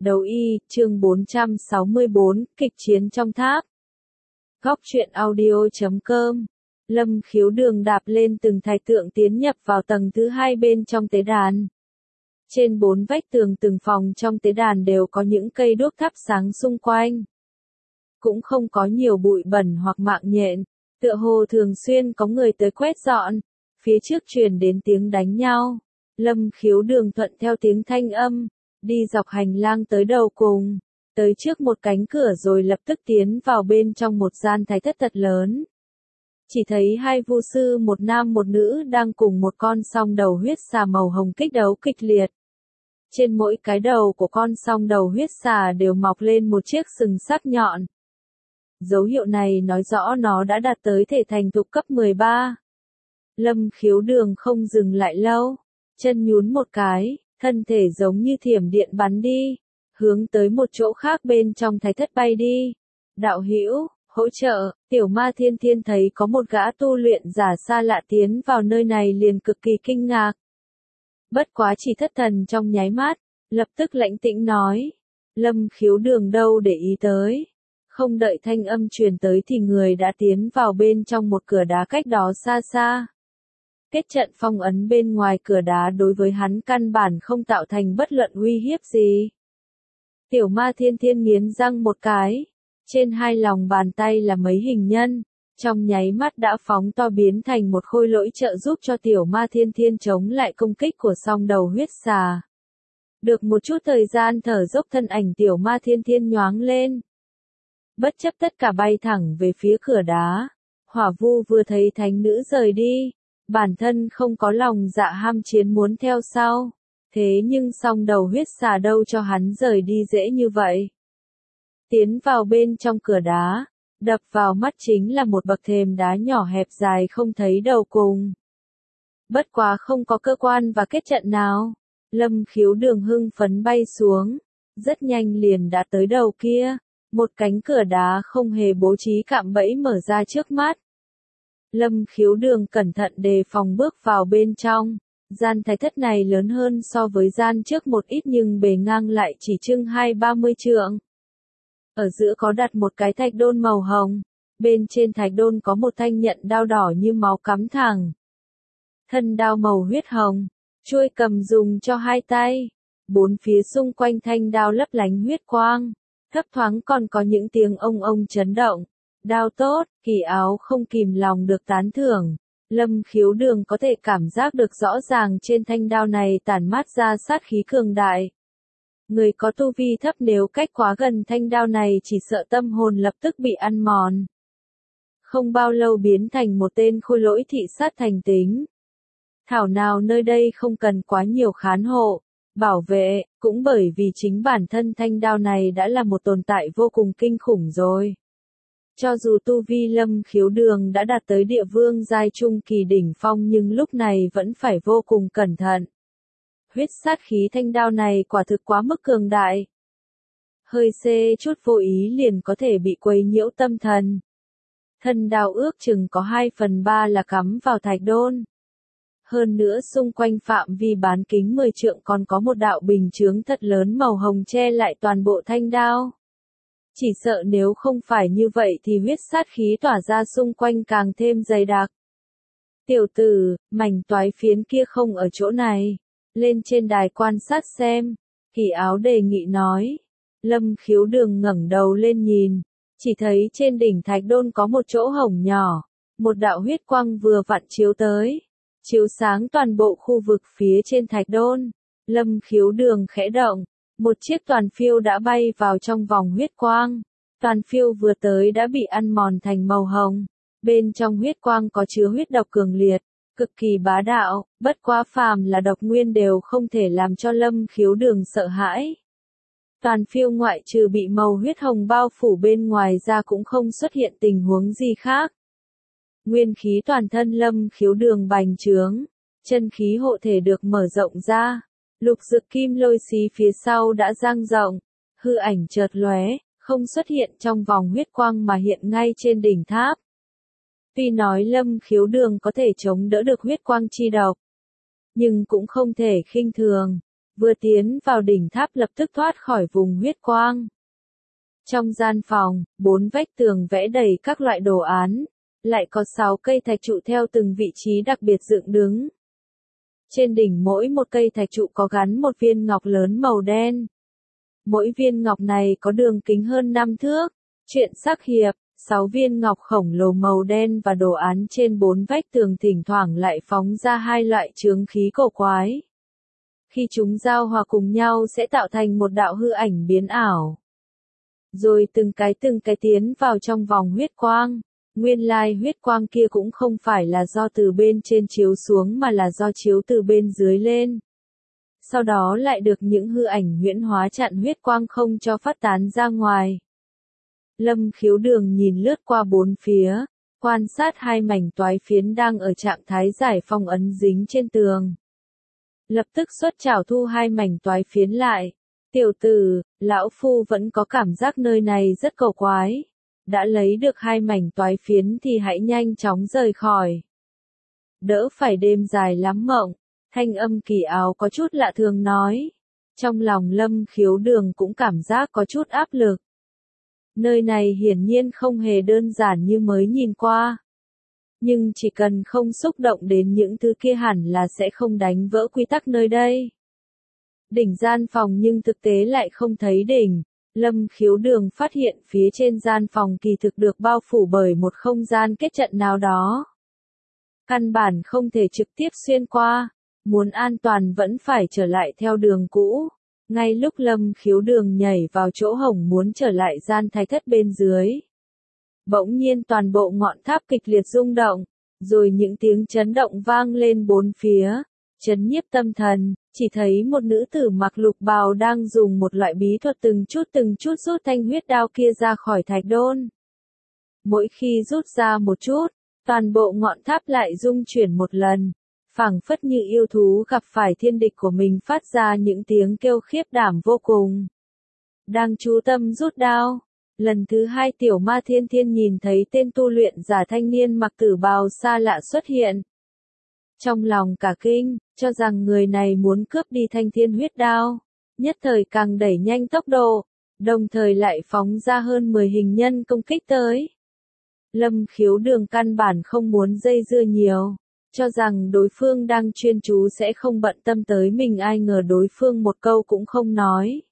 Đấu y, chương 464, kịch chiến trong tháp. Góc truyện audio.com. Lâm Khiếu Đường đạp lên từng thạch tượng tiến nhập vào tầng thứ 2 bên trong tế đàn. Trên 4 vách tường từng phòng trong tế đàn đều có những cây đuốc thắp sáng xung quanh. Cũng không có nhiều bụi bẩn hoặc mạng nhện, tựa hồ thường xuyên có người tới quét dọn. Phía trước truyền đến tiếng đánh nhau. Lâm Khiếu Đường thuận theo tiếng thanh âm, đi dọc hành lang tới đầu cùng, tới trước một cánh cửa rồi lập tức tiến vào bên trong một gian thái thất thật lớn. Chỉ thấy hai vu sư một nam một nữ đang cùng một con song đầu huyết xà màu hồng kích đấu kịch liệt. Trên mỗi cái đầu của con song đầu huyết xà đều mọc lên một chiếc sừng sắc nhọn. Dấu hiệu này nói rõ nó đã đạt tới thể thành thục cấp 13. Lâm Khiếu Đường không dừng lại lâu, chân nhún một cái, thân thể giống như thiểm điện bắn đi, hướng tới một chỗ khác bên trong thái thất bay đi. Đạo hữu, hỗ trợ. Tiểu Ma Thiên Thiên thấy có một gã tu luyện giả xa lạ tiến vào nơi này liền cực kỳ kinh ngạc. Bất quá chỉ thất thần trong nháy mắt, lập tức lãnh tĩnh nói. Lâm Khiếu Đường đâu để ý tới. Không đợi thanh âm truyền tới thì người đã tiến vào bên trong một cửa đá cách đó xa xa. Kết trận phong ấn bên ngoài cửa đá đối với hắn căn bản không tạo thành bất luận uy hiếp gì. Tiểu Ma Thiên Thiên nghiến răng một cái. Trên hai lòng bàn tay là mấy hình nhân. Trong nháy mắt đã phóng to biến thành một khôi lỗi trợ giúp cho Tiểu Ma Thiên Thiên chống lại công kích của song đầu huyết xà. Được một chút thời gian thở dốc thân ảnh Tiểu Ma Thiên Thiên nhoáng lên. Bất chấp tất cả bay thẳng về phía cửa đá. Hỏa Vu vừa thấy thánh nữ rời đi. Bản thân không có lòng dạ ham chiến muốn theo sau. Thế nhưng song đầu huyết xà đâu cho hắn rời đi dễ như vậy. Tiến vào bên trong cửa đá, đập vào mắt chính là một bậc thềm đá nhỏ hẹp dài không thấy đầu cùng. Bất quá không có cơ quan và kết trận nào. Lâm Khiếu Đường hưng phấn bay xuống, rất nhanh liền đã tới đầu kia. Một cánh cửa đá không hề bố trí cạm bẫy mở ra trước mắt. Lâm Khiếu Đường cẩn thận đề phòng bước vào bên trong. Gian thái thất này lớn hơn so với gian trước một ít nhưng bề ngang lại chỉ chừng 20-30 trượng. Ở giữa có đặt một cái thạch đôn màu hồng. Bên trên thạch đôn có một thanh nhận đao đỏ như máu cắm thẳng. Thân đao màu huyết hồng, chuôi cầm dùng cho hai tay. Bốn phía xung quanh thanh đao lấp lánh huyết quang. Thấp thoáng còn có những tiếng ông chấn động. Đao tốt, Kỳ Áo không kìm lòng được tán thưởng. Lâm Khiếu Đường có thể cảm giác được rõ ràng trên thanh đao này tản mát ra sát khí cường đại. Người có tu vi thấp nếu cách quá gần thanh đao này chỉ sợ tâm hồn lập tức bị ăn mòn. Không bao lâu biến thành một tên khôi lỗi thị sát thành tính. Thảo nào nơi đây không cần quá nhiều khán hộ, bảo vệ, cũng bởi vì chính bản thân thanh đao này đã là một tồn tại vô cùng kinh khủng rồi. Cho dù tu vi Lâm Khiếu Đường đã đạt tới địa vương giai trung kỳ đỉnh phong nhưng lúc này vẫn phải vô cùng cẩn thận. Huyết sát khí thanh đao này quả thực quá mức cường đại. Hơi xê chút vô ý liền có thể bị quấy nhiễu tâm thần. Thân đao ước chừng có 2/3 là cắm vào thạch đôn. Hơn nữa xung quanh phạm vi bán kính 10 trượng còn có một đạo bình chướng thật lớn màu hồng che lại toàn bộ thanh đao. Chỉ sợ nếu không phải như vậy thì huyết sát khí tỏa ra xung quanh càng thêm dày đặc. Tiểu tử, mảnh toái phiến kia không ở chỗ này. Lên trên đài quan sát xem. Kỳ Áo đề nghị nói. Lâm Khiếu Đường ngẩng đầu lên nhìn. Chỉ thấy trên đỉnh thạch đôn có một chỗ hổng nhỏ. Một đạo huyết quang vừa vặn chiếu tới. Chiếu sáng toàn bộ khu vực phía trên thạch đôn. Lâm Khiếu Đường khẽ động. Một chiếc toàn phiêu đã bay vào trong vòng huyết quang. Toàn phiêu vừa tới đã bị ăn mòn thành màu hồng. Bên trong huyết quang có chứa huyết độc cường liệt, cực kỳ bá đạo, bất quá phàm là độc nguyên đều không thể làm cho Lâm Khiếu Đường sợ hãi. Toàn phiêu ngoại trừ bị màu huyết hồng bao phủ bên ngoài ra cũng không xuất hiện tình huống gì khác. Nguyên khí toàn thân Lâm Khiếu Đường bành trướng, chân khí hộ thể được mở rộng ra. Lục dực kim lôi xí phía sau đã dang rộng, hư ảnh chợt lóe, không xuất hiện trong vòng huyết quang mà hiện ngay trên đỉnh tháp. Tuy nói Lâm Khiếu Đường có thể chống đỡ được huyết quang chi độc, nhưng cũng không thể khinh thường. Vừa tiến vào đỉnh tháp lập tức thoát khỏi vùng huyết quang. Trong gian phòng, 4 vách tường vẽ đầy các loại đồ án, lại có 6 cây thạch trụ theo từng vị trí đặc biệt dựng đứng. Trên đỉnh mỗi một cây thạch trụ có gắn một viên ngọc lớn màu đen. Mỗi viên ngọc này có đường kính hơn 5 thước. Truyện sắc hiệp, 6 viên ngọc khổng lồ màu đen và đồ án trên 4 vách tường thỉnh thoảng lại phóng ra 2 loại chướng khí cổ quái. Khi chúng giao hòa cùng nhau sẽ tạo thành một đạo hư ảnh biến ảo. Rồi từng cái tiến vào trong vòng huyết quang. Nguyên lai huyết quang kia cũng không phải là do từ bên trên chiếu xuống mà là do chiếu từ bên dưới lên. Sau đó lại được những hư ảnh huyễn hóa chặn huyết quang không cho phát tán ra ngoài. Lâm Khiếu Đường nhìn lướt qua 4 phía, quan sát 2 mảnh toái phiến đang ở trạng thái giải phong ấn dính trên tường. Lập tức xuất chảo thu 2 mảnh toái phiến lại. Tiểu tử, lão phu vẫn có cảm giác nơi này rất cổ quái. Đã lấy được 2 mảnh toái phiến thì hãy nhanh chóng rời khỏi. Đỡ phải đêm dài lắm mộng, thanh âm Kỳ Áo có chút lạ thường nói. Trong lòng Lâm Khiếu Đường cũng cảm giác có chút áp lực. Nơi này hiển nhiên không hề đơn giản như mới nhìn qua. Nhưng chỉ cần không xúc động đến những thứ kia hẳn là sẽ không đánh vỡ quy tắc nơi đây. Đỉnh gian phòng nhưng thực tế lại không thấy đỉnh. Lâm Khiếu Đường phát hiện phía trên gian phòng kỳ thực được bao phủ bởi một không gian kết trận nào đó. Căn bản không thể trực tiếp xuyên qua, muốn an toàn vẫn phải trở lại theo đường cũ. Ngay lúc Lâm Khiếu Đường nhảy vào chỗ hổng muốn trở lại gian thạch thất bên dưới. Bỗng nhiên toàn bộ ngọn tháp kịch liệt rung động, rồi những tiếng chấn động vang lên 4 phía, chấn nhiếp tâm thần, chỉ thấy một nữ tử mặc lục bào đang dùng một loại bí thuật từng chút rút thanh huyết đao kia ra khỏi thạch đôn. Mỗi khi rút ra một chút, toàn bộ ngọn tháp lại rung chuyển một lần, phảng phất như yêu thú gặp phải thiên địch của mình phát ra những tiếng kêu khiếp đảm vô cùng. Đang chú tâm rút đao, lần thứ 2 Tiểu Ma Thiên Thiên nhìn thấy tên tu luyện giả thanh niên mặc tử bào xa lạ xuất hiện. Trong lòng cả kinh, cho rằng người này muốn cướp đi thanh thiên huyết đao, nhất thời càng đẩy nhanh tốc độ, đồng thời lại phóng ra hơn 10 hình nhân công kích tới. Lâm Khiếu Đường căn bản không muốn dây dưa nhiều, cho rằng đối phương đang chuyên chú sẽ không bận tâm tới mình, ai ngờ đối phương một câu cũng không nói.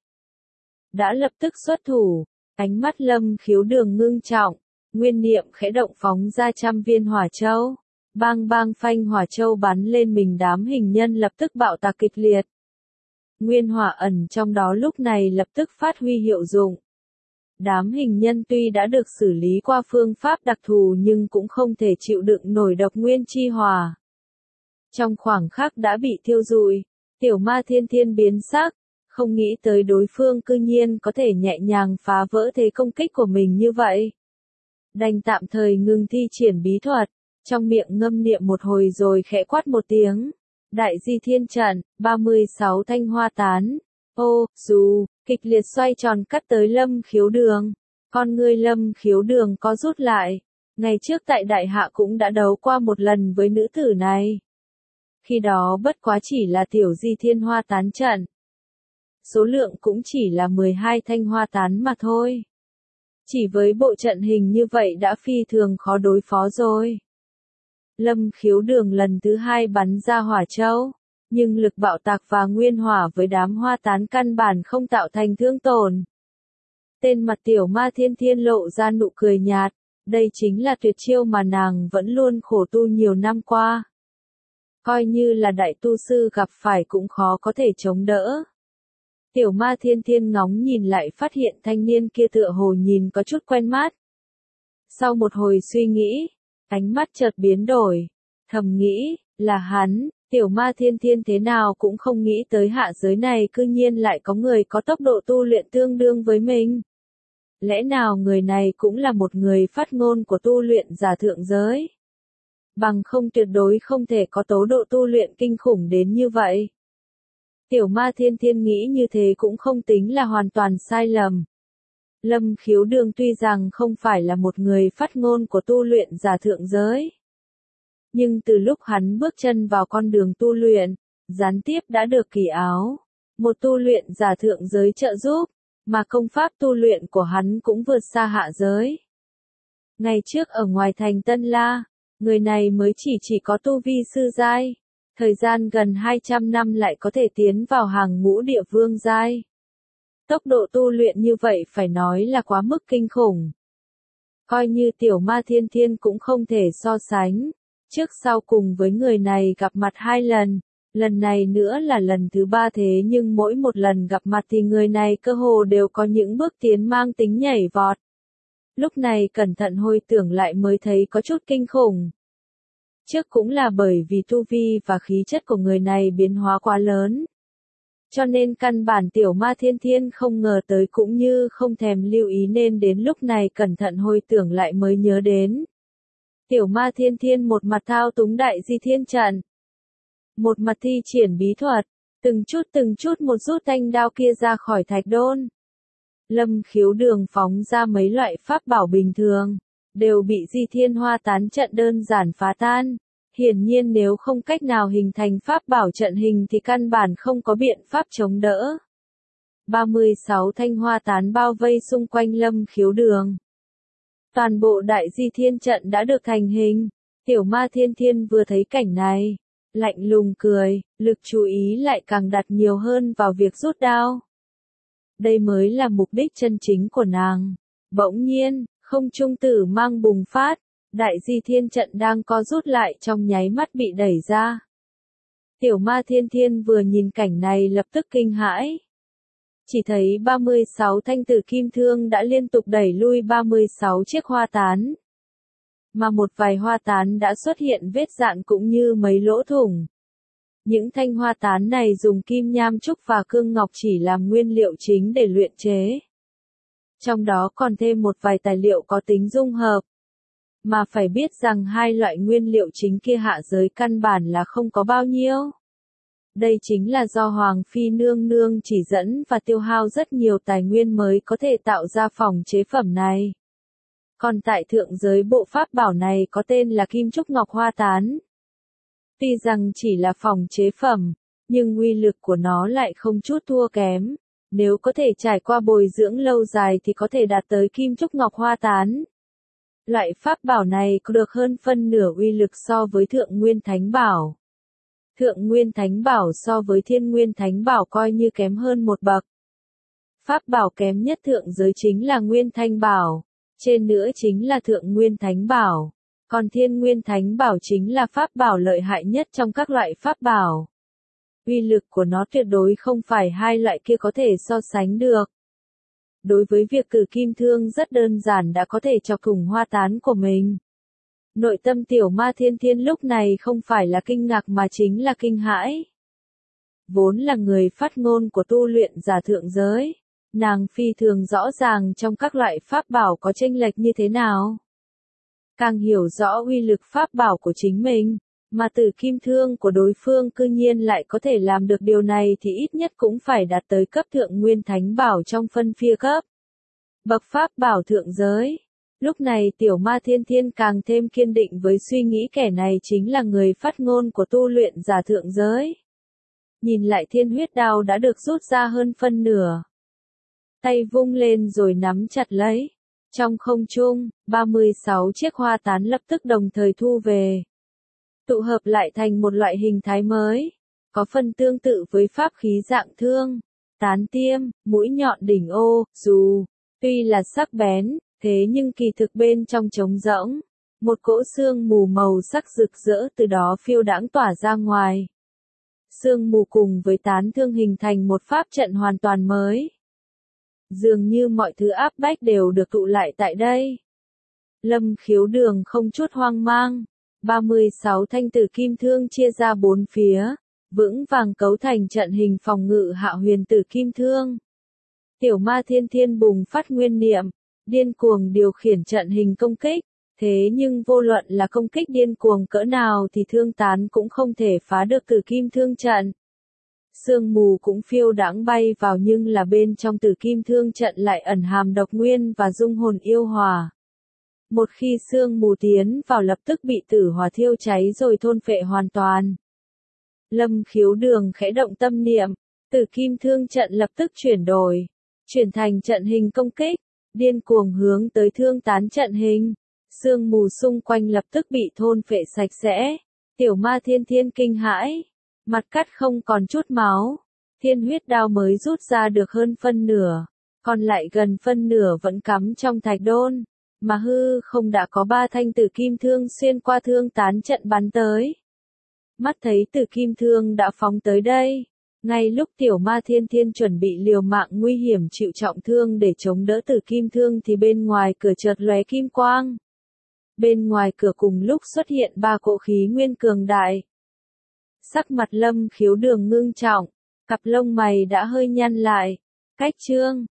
Đã lập tức xuất thủ, ánh mắt Lâm Khiếu Đường ngưng trọng, nguyên niệm khẽ động phóng ra 100 viên hỏa châu. Bang bang phanh hỏa châu bắn lên mình, đám hình nhân lập tức bạo tạc kịch liệt. Nguyên hỏa ẩn trong đó lúc này lập tức phát huy hiệu dụng. Đám hình nhân tuy đã được xử lý qua phương pháp đặc thù nhưng cũng không thể chịu đựng nổi độc nguyên chi hỏa. Trong khoảng khắc đã bị thiêu rụi, Tiểu Ma Thiên Thiên biến sắc, không nghĩ tới đối phương cư nhiên có thể nhẹ nhàng phá vỡ thế công kích của mình như vậy. Đành tạm thời ngừng thi triển bí thuật. Trong miệng ngâm niệm một hồi rồi khẽ quát một tiếng. Đại Di Thiên Trận, 36 thanh hoa tán. Ô, dù, kịch liệt xoay tròn cắt tới Lâm Khiếu Đường. Con ngươi Lâm Khiếu Đường có rút lại. Ngày trước tại Đại Hạ cũng đã đấu qua một lần với nữ tử này. Khi đó bất quá chỉ là tiểu Di Thiên hoa tán trận. Số lượng cũng chỉ là 12 thanh hoa tán mà thôi. Chỉ với bộ trận hình như vậy đã phi thường khó đối phó rồi. Lâm Khiếu Đường lần thứ 2 bắn ra hỏa châu, nhưng lực bạo tạc và nguyên hỏa với đám hoa tán căn bản không tạo thành thương tổn. Tên mặt Tiểu Ma Thiên Thiên lộ ra nụ cười nhạt, đây chính là tuyệt chiêu mà nàng vẫn luôn khổ tu nhiều năm qua. Coi như là đại tu sư gặp phải cũng khó có thể chống đỡ. Tiểu Ma Thiên Thiên ngóng nhìn lại phát hiện thanh niên kia tựa hồ nhìn có chút quen mắt. Sau một hồi suy nghĩ, ánh mắt chợt biến đổi, thầm nghĩ, là hắn. Tiểu Ma Thiên Thiên thế nào cũng không nghĩ tới hạ giới này cư nhiên lại có người có tốc độ tu luyện tương đương với mình. Lẽ nào người này cũng là một người phát ngôn của tu luyện giả thượng giới? Bằng không tuyệt đối không thể có tốc độ tu luyện kinh khủng đến như vậy. Tiểu Ma Thiên Thiên nghĩ như thế cũng không tính là hoàn toàn sai lầm. Lâm Khiếu Đường tuy rằng không phải là một người phát ngôn của tu luyện giả thượng giới. Nhưng từ lúc hắn bước chân vào con đường tu luyện, gián tiếp đã được Kỳ Áo, một tu luyện giả thượng giới trợ giúp, mà công pháp tu luyện của hắn cũng vượt xa hạ giới. Ngày trước ở ngoài thành Tân La, người này mới chỉ có tu vi sư giai, thời gian gần 200 năm lại có thể tiến vào hàng ngũ địa vương giai. Tốc độ tu luyện như vậy phải nói là quá mức kinh khủng. Coi như tiểu ma thiên thiên cũng không thể so sánh. Trước sau cùng với người này gặp mặt 2 lần, lần này nữa là lần thứ 3 thế nhưng mỗi một lần gặp mặt thì người này cơ hồ đều có những bước tiến mang tính nhảy vọt. Lúc này cẩn thận hồi tưởng lại mới thấy có chút kinh khủng. Trước cũng là bởi vì tu vi và khí chất của người này biến hóa quá lớn. Cho nên căn bản tiểu ma thiên thiên không ngờ tới cũng như không thèm lưu ý nên đến lúc này cẩn thận hồi tưởng lại mới nhớ đến. Tiểu ma thiên thiên một mặt thao túng đại di thiên trận. Một mặt thi triển bí thuật, từng chút một rút thanh đao kia ra khỏi thạch đôn. Lâm Khiếu Đường phóng ra mấy loại pháp bảo bình thường, đều bị di thiên hoa tán trận đơn giản phá tan. Hiển nhiên nếu không cách nào hình thành pháp bảo trận hình thì căn bản không có biện pháp chống đỡ. 36 thanh hoa tán bao vây xung quanh Lâm Khiếu Đường. Toàn bộ đại di thiên trận đã được thành hình. Tiểu ma thiên thiên vừa thấy cảnh này, lạnh lùng cười, lực chú ý lại càng đặt nhiều hơn vào việc rút đao. Đây mới là mục đích chân chính của nàng. Bỗng nhiên, không trung tử mang bùng phát, đại di thiên trận đang co rút lại trong nháy mắt bị đẩy ra. Tiểu ma thiên thiên vừa nhìn cảnh này lập tức kinh hãi. Chỉ thấy 36 thanh tử kim thương đã liên tục đẩy lui 36 chiếc hoa tán. Mà một vài hoa tán đã xuất hiện vết dạn cũng như mấy lỗ thủng. Những thanh hoa tán này dùng kim nham trúc và cương ngọc chỉ làm nguyên liệu chính để luyện chế. Trong đó còn thêm một vài tài liệu có tính dung hợp. Mà phải biết rằng hai loại nguyên liệu chính kia hạ giới căn bản là không có bao nhiêu. Đây chính là do Hoàng Phi nương nương chỉ dẫn và tiêu hao rất nhiều tài nguyên mới có thể tạo ra phòng chế phẩm này. Còn tại thượng giới bộ pháp bảo này có tên là Kim Trúc Ngọc Hoa Tán. Tuy rằng chỉ là phòng chế phẩm, nhưng uy lực của nó lại không chút thua kém. Nếu có thể trải qua bồi dưỡng lâu dài thì có thể đạt tới Kim Trúc Ngọc Hoa Tán. Loại pháp bảo này có được hơn phân nửa uy lực so với Thượng Nguyên Thánh Bảo. Thượng Nguyên Thánh Bảo so với Thiên Nguyên Thánh Bảo coi như kém hơn một bậc. Pháp bảo kém nhất thượng giới chính là Nguyên Thanh Bảo, trên nữa chính là Thượng Nguyên Thánh Bảo, còn Thiên Nguyên Thánh Bảo chính là pháp bảo lợi hại nhất trong các loại pháp bảo. Uy lực của nó tuyệt đối không phải hai loại kia có thể so sánh được. Đối với việc cử kim thương rất đơn giản đã có thể chọc thủng hoa tán của mình. Nội tâm tiểu ma thiên thiên lúc này không phải là kinh ngạc mà chính là kinh hãi. Vốn là người phát ngôn của tu luyện giả thượng giới, nàng phi thường rõ ràng trong các loại pháp bảo có chênh lệch như thế nào. Càng hiểu rõ uy lực pháp bảo của chính mình, mà tử kim thương của đối phương cư nhiên lại có thể làm được điều này thì ít nhất cũng phải đạt tới cấp Thượng Nguyên Thánh Bảo trong phân phia cấp. Bậc pháp bảo thượng giới. Lúc này tiểu ma thiên thiên càng thêm kiên định với suy nghĩ kẻ này chính là người phát ngôn của tu luyện giả thượng giới. Nhìn lại thiên huyết đao đã được rút ra hơn phân nửa. Tay vung lên rồi nắm chặt lấy. Trong không trung, 36 chiếc hoa tán lập tức đồng thời thu về. Tụ hợp lại thành một loại hình thái mới. Có phần tương tự với pháp khí dạng thương, tán tiêm, mũi nhọn đỉnh ô, dù. Tuy là sắc bén, thế nhưng kỳ thực bên trong trống rỗng. Một cỗ sương mù màu sắc rực rỡ từ đó phiêu đãng tỏa ra ngoài. Sương mù cùng với tán thương hình thành một pháp trận hoàn toàn mới. Dường như mọi thứ áp bách đều được tụ lại tại đây. Lâm Khiếu Đường không chút hoang mang. 36 thanh tử kim thương chia ra 4 phía, vững vàng cấu thành trận hình phòng ngự hạ huyền tử kim thương. Tiểu ma thiên thiên bùng phát nguyên niệm, điên cuồng điều khiển trận hình công kích, thế nhưng vô luận là công kích điên cuồng cỡ nào thì thương tán cũng không thể phá được tử kim thương trận. Sương mù cũng phiêu đãng bay vào nhưng là bên trong tử kim thương trận lại ẩn hàm độc nguyên và dung hồn yêu hỏa. Một khi sương mù tiến vào lập tức bị tử hỏa thiêu cháy rồi thôn phệ hoàn toàn. Lâm Khiếu Đường khẽ động tâm niệm, Tử kim thương trận lập tức chuyển đổi, chuyển thành trận hình công kích, điên cuồng hướng tới thương tán trận hình. Sương mù xung quanh lập tức bị thôn phệ sạch sẽ. Tiểu ma thiên thiên kinh hãi, mặt cắt không còn chút máu. Thiên huyết đao mới rút ra được hơn phân nửa, còn lại gần phân nửa vẫn cắm trong thạch đôn, mà hư không đã có 3 thanh tử kim thương xuyên qua thương tán trận bắn tới. Mắt thấy tử kim thương đã phóng tới đây, ngay lúc tiểu ma thiên thiên chuẩn bị liều mạng nguy hiểm chịu trọng thương để chống đỡ tử kim thương thì bên ngoài cửa chợt lóe kim quang. Bên ngoài cửa cùng lúc xuất hiện 3 cỗ khí nguyên cường đại. Sắc mặt Lâm Khiếu Đường ngưng trọng, cặp lông mày đã hơi nhăn lại. Cách chương